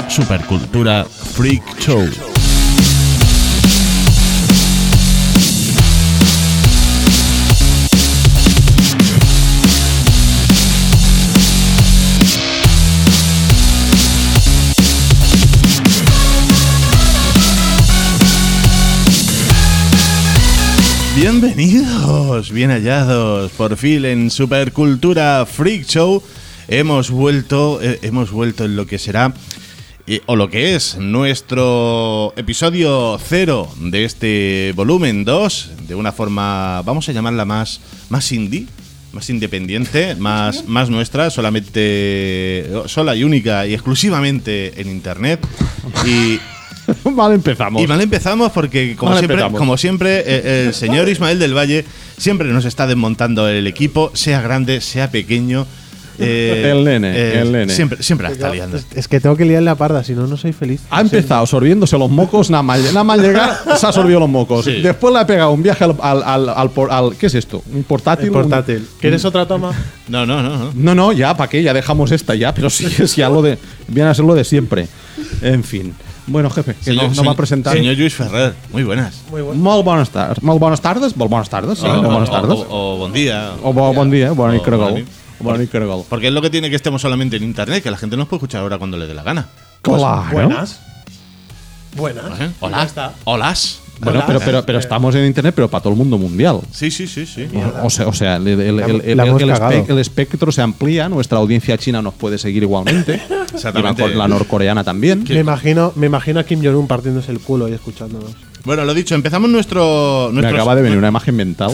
Supercultura Freak Show. Bienvenidos, bien hallados, por fin en Supercultura Freak Show hemos vuelto en lo que será, o lo que es, nuestro episodio 0 de este volumen 2, de una forma, vamos a llamarla más indie, más independiente, más nuestra, sola y única y exclusivamente en internet. Mal empezamos. Y mal empezamos porque, como siempre, el señor Ismael del Valle siempre nos está desmontando el equipo, sea grande, sea pequeño. El nene. Siempre la está liando. Es que tengo que liar la parda, si no, no soy feliz. Ha empezado sorbiéndose los mocos, nada más llegar, se ha sorbido los mocos. Sí. Después le ha pegado un viaje al ¿qué es esto? ¿Un portátil? El portátil. ¿Quieres otra toma? No. No, ya, ¿para qué? Ya dejamos esta ya, pero sí, viene a ser lo de siempre. En fin. Bueno, jefe, que no va a presentar. Señor Lluís Ferrer, muy buenas. Molt bones tardes. Molt bones tardes? Molt bones tardes. Sí, molt bones tardes. O buen día. Bon dia, bona nit, caragol. Bona Bona nit, caragol. Porque es lo que tiene que estemos solamente en internet, que la gente nos puede escuchar ahora cuando le dé la gana. Claro. Buenas. ¿Eh? Ya Hola. está. Holas. Bueno, pero estamos en internet, pero para todo el mundo mundial. Sí. O sea, el espectro se amplía, nuestra audiencia china nos puede seguir igualmente. Exactamente. La norcoreana también. Me imagino a Kim Jong-un partiéndose el culo y escuchándonos. Bueno, lo dicho, empezamos nuestro Me acaba de venir una imagen mental.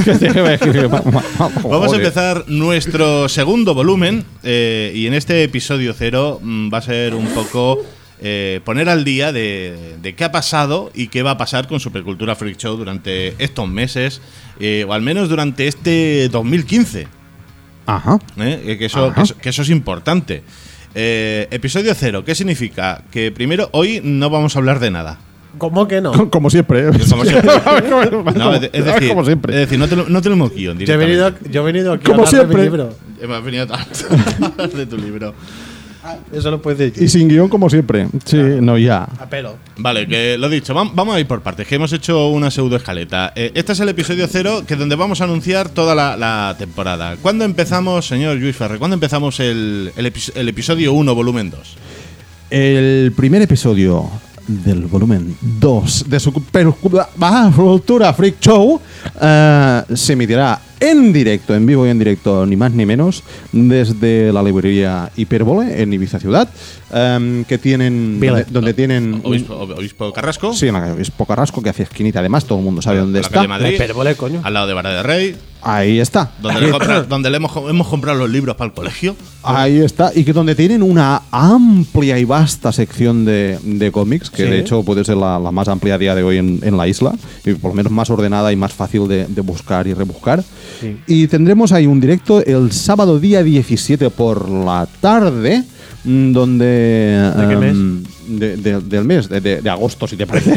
Vamos a empezar nuestro segundo volumen y en este episodio 0 va a ser un poco poner al día de qué ha pasado y qué va a pasar con Supercultura Freak Show durante estos meses o al menos durante este 2015. Ajá. Que eso es importante. Episodio 0, ¿qué significa? Que primero, hoy no vamos a hablar de nada. ¿Cómo que no? Como siempre. Como siempre. No, es decir, como siempre. Es decir, no tenemos guión. Yo he venido aquí Como a hablar siempre. de mi libro. Hemos venido a hablar de tu libro. Eso lo puedes decir. Y sin guión, como siempre. Sí, no, ya. A pelo. Vale, que lo dicho, vamos a ir por partes, que hemos hecho una pseudo escaleta. Este es el episodio 0, que es donde vamos a anunciar toda la temporada. ¿Cuándo empezamos, señor Lluís Ferrer? ¿Cuándo empezamos el episodio 1, volumen 2? El primer episodio del volumen 2 de Supercultura Freak Show se emitirá en directo, en vivo y en directo, ni más ni menos, desde la librería Hipérbole en Ibiza Ciudad, que tienen donde tienen Obispo Carrasco. Sí, en la calle Obispo Carrasco, que hace esquinita, además todo el mundo sabe dónde la está. calle Madrid, Hipérbole, coño. al lado de Vara de Rey, Ahí está. donde hemos comprado los libros para el colegio. Ahí está. Y que donde tienen una amplia y vasta sección de cómics, que Sí. de hecho puede ser la más amplia a día de hoy en la isla, y por lo menos más ordenada y más fácil de buscar y rebuscar. Sí. Y tendremos ahí un directo el sábado día 17 por la tarde, donde... ¿De qué mes? Del mes, de agosto, si te parece.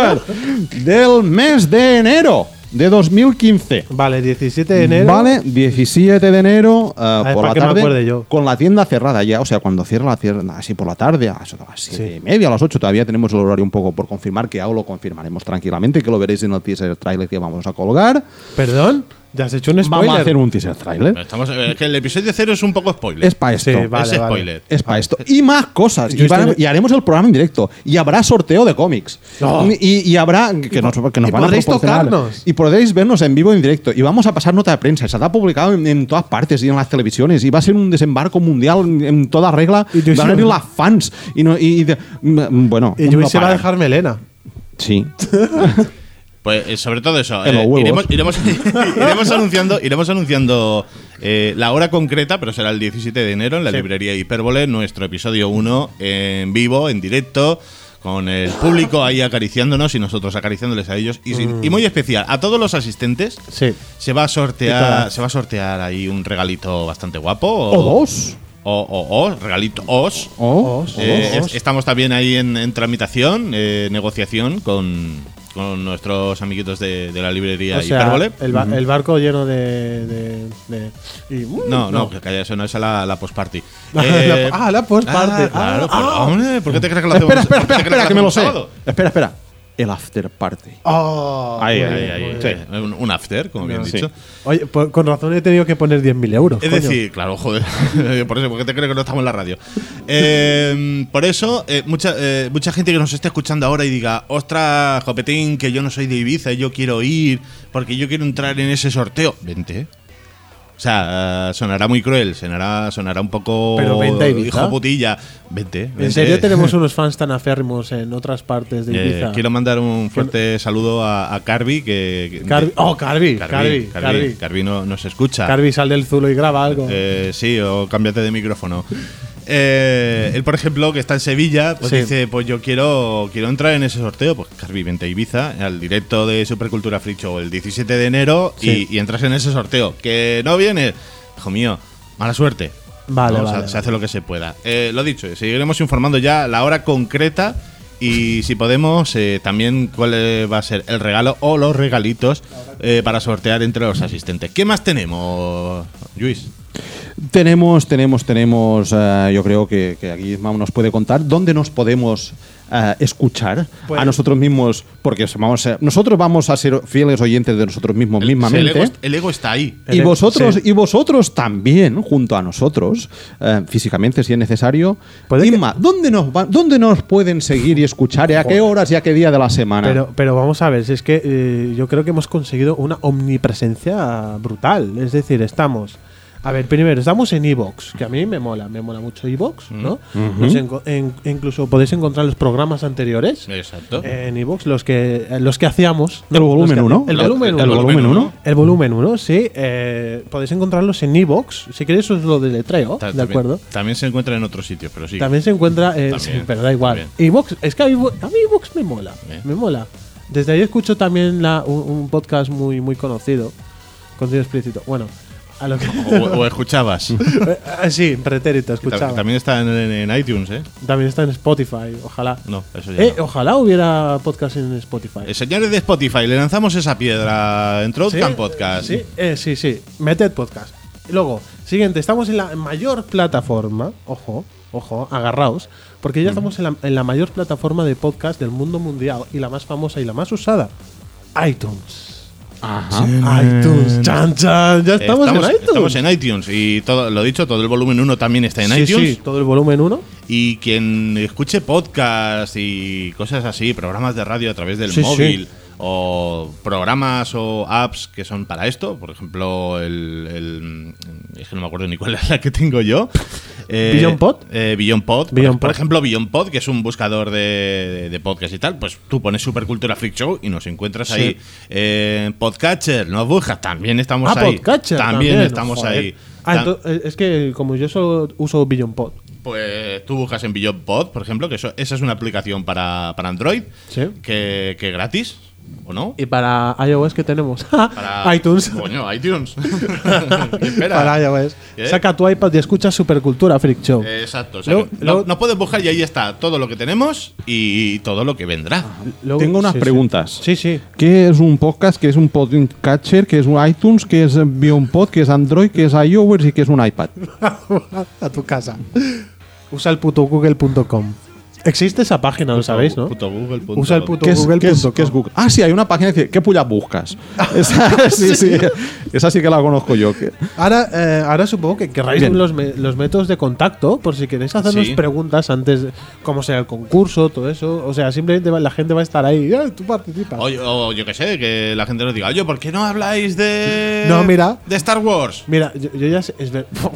Del mes de enero de 2015. Vale, 17 de enero. Vale, 17 de enero por para la que me tarde, acuerde yo. con la tienda cerrada ya, o sea, cuando cierra la tienda, así por la tarde, a las 7:30, a las 8, todavía tenemos el horario un poco por confirmar, que aún lo confirmaremos tranquilamente, que lo veréis en el teaser trailer que vamos a colgar. ¿Perdón? ¿Ya has hecho un spoiler? Vamos a hacer un teaser trailer. Es que el episodio 0 es un poco spoiler. Es para esto. Sí, vale, es vale. spoiler. Es para esto. Y más cosas. Yo Y haremos el programa en directo. Y habrá sorteo de cómics. Oh. Y habrá que nos van a podréis proporcionar. tocarnos. Y podréis vernos en vivo en directo. Y vamos a pasar nota de prensa. Se ha publicado en todas partes y en las televisiones. Y va a ser un desembarco mundial en toda regla. Y yo Van a venir las fans. Bueno. Y yo se va a dejar melena. Sí. Pues sobre todo eso, En los huevos. iremos anunciando la hora concreta, pero será el 17 de enero en la Sí. librería Hipérbole, nuestro episodio 1 en vivo, en directo, con el público ahí acariciándonos y nosotros acariciándoles a ellos. Y muy especial, a todos los asistentes Sí. se va a sortear ahí un regalito bastante guapo. O dos. Regalito os. O Os. Estamos también ahí en tramitación, negociación con con nuestros amiguitos de la librería O sea, Hipérbole. el barco lleno No, que calla, eso no es la post-party. La post-party. Claro, hombre, ¿por qué te crees que lo Espera, hacemos? ¿por qué te crees espera, que me lo lo hacemos sé. sábado? Espera. El after party. Ahí. Muy Sí, bien. un after, como bien dicho. Oye, con razón he tenido que poner 10.000 euros. Es coño. decir, claro, joder, por eso, ¿por qué te crees que no estamos en la radio? Por eso, mucha gente que nos esté escuchando ahora y diga, ostras, Jopetín, que yo no soy de Ibiza y yo quiero ir porque yo quiero entrar en ese sorteo. Vente. O sea, sonará muy cruel, sonará un poco Pero vente a Ibiza. hijo putilla. Vente. ¿En serio tenemos unos fans tan aférrimos en otras partes de Ibiza? Quiero mandar un fuerte saludo a Carvi, Carvi no nos escucha. Carvi, sal del zulo y graba algo. Sí, o cámbiate de micrófono. Él, por ejemplo, que está en Sevilla, pues Sí. dice, pues yo quiero entrar en ese sorteo. Pues Carvi, vente a Ibiza, al directo de Supercultura Freak Show el 17 de enero Sí. y entras en ese sorteo. ¿Que no vienes? Hijo mío, mala suerte. Vale, ¿no? vale. Se hace lo que se pueda. Lo dicho, seguiremos informando ya la hora concreta y si podemos, también cuál va a ser el regalo o los regalitos para sortear entre los asistentes. ¿Qué más tenemos, Luis? Tenemos, yo creo que aquí Isma nos puede contar dónde nos podemos escuchar Pues- a nosotros mismos, porque nosotros vamos a ser fieles oyentes de nosotros mismos mismamente. El ego está ahí. Y vosotros también, junto a nosotros, físicamente si es necesario. Puede que- Isma, ¿dónde nos pueden seguir y escuchar? ¿Y a qué horas y a qué día de la semana? Pero vamos a ver, si es que yo creo que hemos conseguido una omnipresencia brutal. Es decir, estamos. A ver, primero, estamos en Evox, que a mí me mola mucho Evox, ¿no? Incluso podéis encontrar los programas anteriores Exacto. en Evox, los que hacíamos. ¿no? ¿El volumen Los que 1? hacíamos. El volumen 1. ¿El volumen 1? El volumen 1, sí. Podéis encontrarlos en Evox. Si queréis os lo deletreo, ¿de acuerdo? También se encuentra en otros sitios, pero sí. También se encuentra, sí, pero da igual. también. Evox, es que a mí Evox me mola. Bien. Me mola. Desde ahí escucho también un podcast muy, muy conocido. Contenido explícito. Bueno, a lo que. O escuchabas. Sí, pretérito, escuchaba. También está en iTunes, ¿eh? También está en Spotify, ojalá. No, eso ya no. Ojalá hubiera podcast en Spotify. Señores de Spotify, le lanzamos esa piedra. Entró ¿Sí? Outcam Podcast. Sí. Meted Podcast. Y luego, siguiente, estamos en la mayor plataforma. Ojo, agarraos. Porque ya estamos en la mayor plataforma de podcast del mundo mundial y la más famosa y la más usada: iTunes. Ajá. iTunes, chan. Ya estamos en iTunes. Estamos en iTunes. Y todo, lo dicho, todo el volumen 1 también está en Sí, iTunes. sí, todo el volumen 1. Y quien escuche podcast y cosas así, programas de radio a través del Sí, móvil, sí. o programas o apps que son para esto, por ejemplo, es que no me acuerdo ni cuál es la que tengo yo. ¿Beyond Pod? Beyond Pod. Beyond Por Pod. ejemplo, Beyond Pod, que es un buscador de podcast y tal, pues tú pones Supercultura Freak Show y nos encuentras Sí. ahí. Podcatcher, nos buscas, también estamos ahí. Podcatcher También estamos joder. ahí. Es que como yo solo uso Beyond Pod. Pues tú buscas en Beyond Pod, por ejemplo, que esa es una aplicación para Android, Sí. que es gratis, ¿o no? Y para iOS que tenemos Para iTunes. Coño, iTunes. ¿Qué espera? Para iOS. ¿Qué? Saca tu iPad y escucha Supercultura Freak Show. Exacto. O sea, Luego- que luego- no puedes buscar y ahí está todo lo que tenemos y todo lo que vendrá. Luego- Tengo unas sí, preguntas. Sí. ¿Qué es un podcast? ¿Qué es un podcatcher? ¿Qué es un iTunes? ¿Qué es Beyond Pod? ¿Qué es Android? ¿Qué es iOS? ¿Y qué es un iPad? A tu casa. Usa el puto google.com. Existe esa página, lo sabéis, ¿no? Puto Google. Usa el puto ¿Qué es, google.com. qué es Google? Ah, sí, hay una página que dice, ¿qué puya buscas? Esa, sí. Esa sí que la conozco yo. Ahora supongo que querráis Bien. los métodos de contacto por si queréis hacernos Sí. preguntas antes de cómo será el concurso, todo eso. O sea, simplemente la gente va a estar ahí. Tú participas. O yo qué sé, que la gente nos diga, oye, ¿por qué no habláis de. No, mira. De Star Wars? Mira, yo ya sé.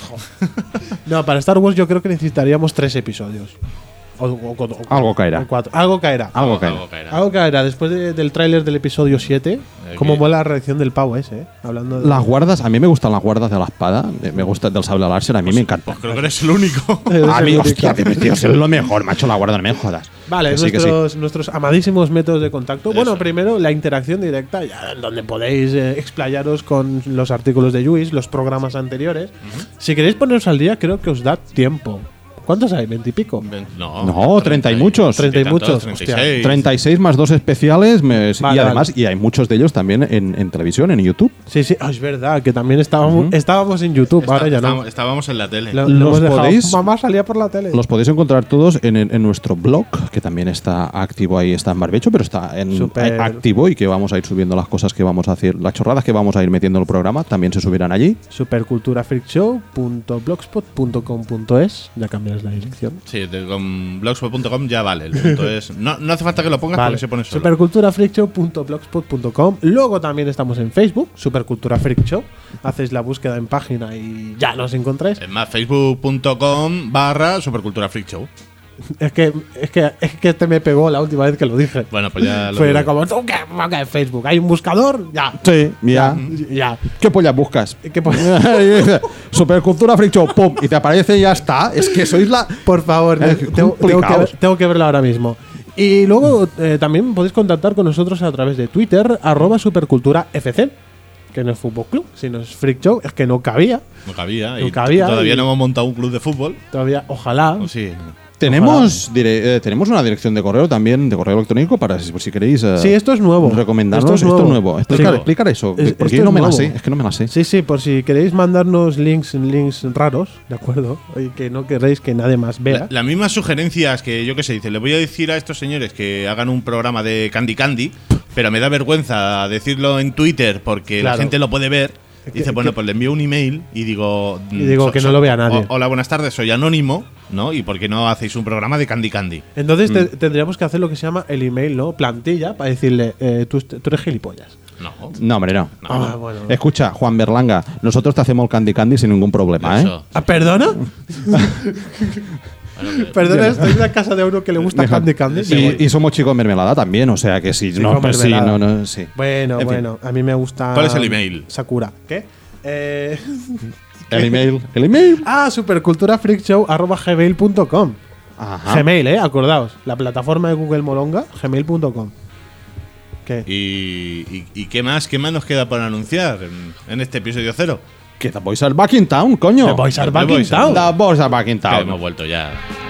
No, para Star Wars yo creo que necesitaríamos 3 episodios. Algo caerá. O 4. Algo caerá. Algo caerá. Algo caerá. Después del tráiler del episodio 7, cómo ¿qué? mola la reacción del pavo ese, Hablando de. Las guardas, a mí me gustan las guardas de la espada. Me gusta del sable láser, a mí me encanta. Pues creo que eres el único. A mí, hostia, tío, es lo mejor, macho, la guarda, no me jodas. Vale, Que sí, que sí. nuestros amadísimos métodos de contacto. Bueno, Eso. primero la interacción directa, ya donde podéis explayaros con los artículos de Lluís, los programas anteriores. Si queréis poneros al día, creo que os da tiempo. ¿Cuántos hay? ¿20 y pico? No, 30 y muchos. 30 y muchos. 36. 36 más 2 especiales. Vale, y además, y hay muchos de ellos también en televisión, en YouTube. Sí, es verdad, que también estábamos en YouTube, ahora ya no. Estábamos en la tele. Lo Los hemos dejado. podéis- Mamá salía por la tele. Los podéis encontrar todos en nuestro blog, que también está activo ahí, está en barbecho, pero está Súper. activo y que vamos a ir subiendo las cosas que vamos a hacer, las chorradas que vamos a ir metiendo en el programa, también se subirán allí. superculturafreakshow.blogspot.com.es. Ya cambias la dirección. Sí, con blogspot.com ya vale. El punto es, no hace falta que lo pongas porque se pone solo. Superculturafreakshow.blogspot.com. Luego también estamos en Facebook, Supercultura Freak Show. Hacéis la búsqueda en página y ya nos encontráis. Es más, facebook.com/superculturafreakshow. Es que este me pegó la última vez que lo dije. Bueno, pues ya lo Fue, era digo. como, ¿tú qué? En Facebook. ¿Hay un buscador? Ya. Sí, ya. Ya. ¿Qué pollas buscas? ¿Qué po- Supercultura Freak Show, pum, y te aparece y ya está. Es que sois la. Por favor, tengo que verlo ahora mismo. Y luego también podéis contactar con nosotros a través de Twitter, @superculturafc, que no es Fútbol Club, sino es Freak Show, es que no cabía. No cabía. No Y cabía, todavía y- no hemos montado un club de fútbol. Todavía, ojalá. ¿O sí? Tenemos una dirección de correo también, de correo electrónico, para si queréis. Sí, esto es nuevo. Recomendarnos. Esto es nuevo. Explicar eso. Es- Porque esto yo no es me la nuevo. sé. Es que no me la sé. Sí, sí, por si queréis mandarnos links raros, ¿de acuerdo? Y que no queréis que nadie más vea. Las mismas sugerencias que yo que sé, dice, le voy a decir a estos señores que hagan un programa de Candy Candy, pero me da vergüenza decirlo en Twitter porque Claro. la gente lo puede ver. Dice, bueno, pues le envío un email y digo… Que no lo vea nadie. Hola, buenas tardes, soy anónimo, ¿no? ¿Y por qué no hacéis un programa de Candy Candy? Entonces tendríamos que hacer lo que se llama el email, ¿no? Plantilla, para decirle, tú eres gilipollas. No. No, hombre, no. Ah, bueno. Escucha, Juan Berlanga, nosotros te hacemos el Candy Candy sin ningún problema, ¿eh? Eso. ¿Ah, ¿Perdona? Perdona, estoy en la casa de uno que le gusta Deja- Candy Candy. Y somos chicos mermelada también, o sea que sí. No, con pues sí, mermelada. no, sí. Bueno, En fin. bueno, a mí me gusta. ¿Cuál es el email? Sakura. ¿Qué? El email. El email. superculturafreakshow@gmail.com. Ajá. Gmail, acordaos. La plataforma de Google Molonga, gmail.com. ¿Qué? ¿Y qué más nos queda por anunciar en este episodio 0? Que The Boys are back in town, coño. The Boys are back in The Boys town. The Boys are back in Que town. hemos vuelto ya.